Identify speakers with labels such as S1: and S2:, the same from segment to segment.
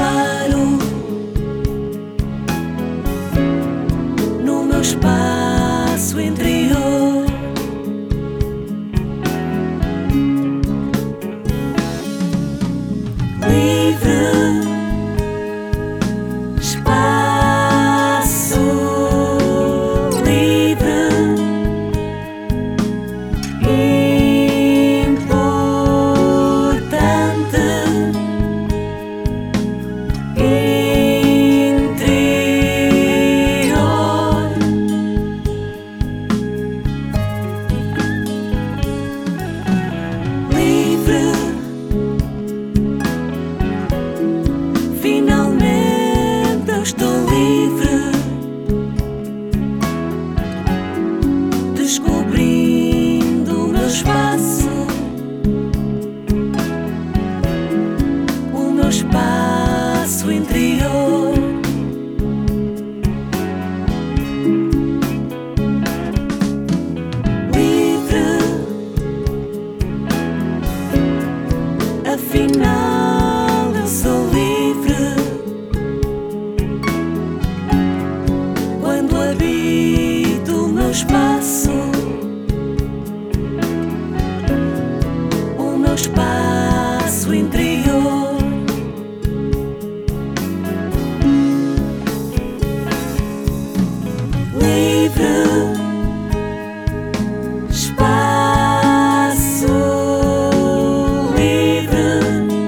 S1: claro, no meu espaço interior. Livre espaço, livre, importante, interior. Livre, finalmente eu estou livre, descobrindo o meu espaço, o meu espaço interior. Livre, afinal eu sou livre quando habito o meu espaço, o meu espaço interior. Livre espaço, livre,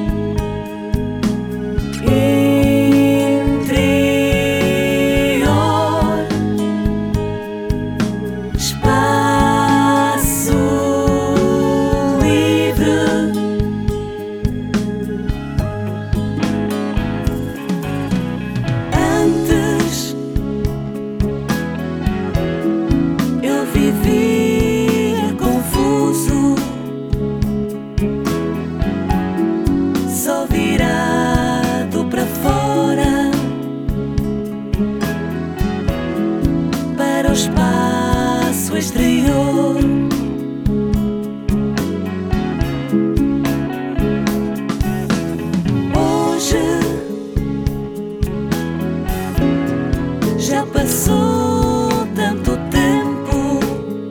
S1: interior. Espaço livre. Antes eu vivia confuso, só virado para fora, para o espaço exterior. Hoje já passou tanto tempo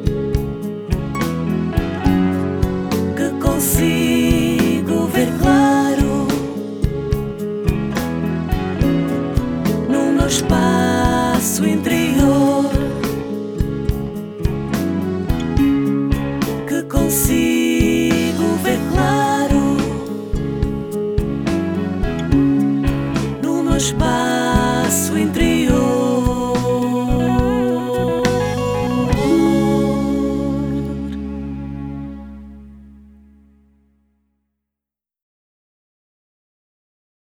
S1: que consigo ver claro no meu espaço interior, que consigo ver claro no meu espaço interior.